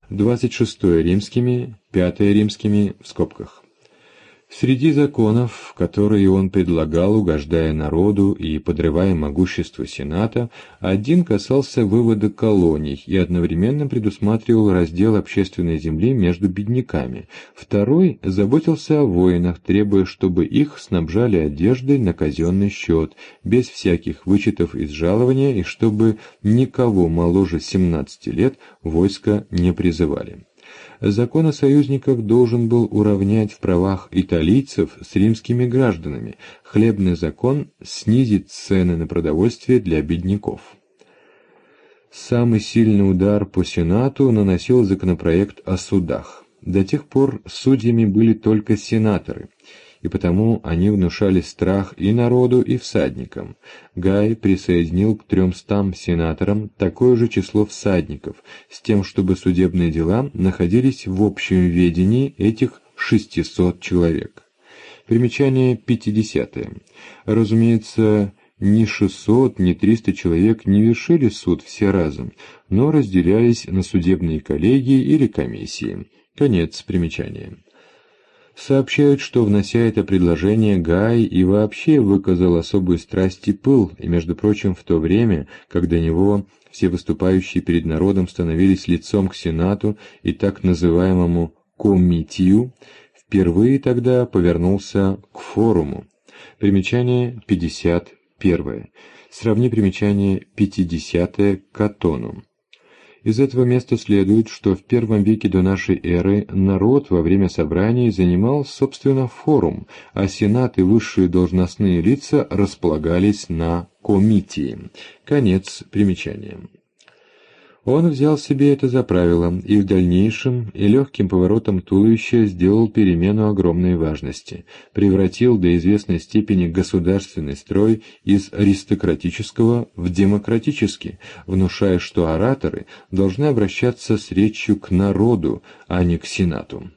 26 римскими, 5 римскими в скобках. Среди законов, которые он предлагал, угождая народу и подрывая могущество Сената, один касался вывода колоний и одновременно предусматривал раздел общественной земли между бедняками. Второй заботился о воинах, требуя, чтобы их снабжали одеждой на казенный счет, без всяких вычетов из жалования, и чтобы никого моложе 17 лет в войско не призывали. Закон о союзниках должен был уравнять в правах италийцев с римскими гражданами. Хлебный закон снизит цены на продовольствие для бедняков. Самый сильный удар по Сенату наносил законопроект о судах. До тех пор судьями были только сенаторы, и потому они внушали страх и народу, и всадникам. Гай присоединил к 300 сенаторам такое же число всадников, с тем, чтобы судебные дела находились в общем ведении этих 600 человек. Примечание 50. Разумеется, ни 600, ни 300 человек не вершили суд все разом, но разделялись на судебные коллегии или комиссии. Конец примечания. Сообщают, что, внося это предложение, Гай и вообще выказал особую страсть и пыл, и, между прочим, в то время, как до него все выступающие перед народом становились лицом к Сенату и так называемому «комитию», впервые тогда повернулся к форуму. Примечание 51. Сравни примечание 50 к Катону. Из этого места следует, что в первом веке до нашей эры народ во время собраний занимал, собственно, форум, а сенат и высшие должностные лица располагались на комитии. Конец примечания. Он взял себе это за правило и в дальнейшем и легким поворотом туловища сделал перемену огромной важности, превратил до известной степени государственный строй из аристократического в демократический, внушая, что ораторы должны обращаться с речью к народу, а не к сенату.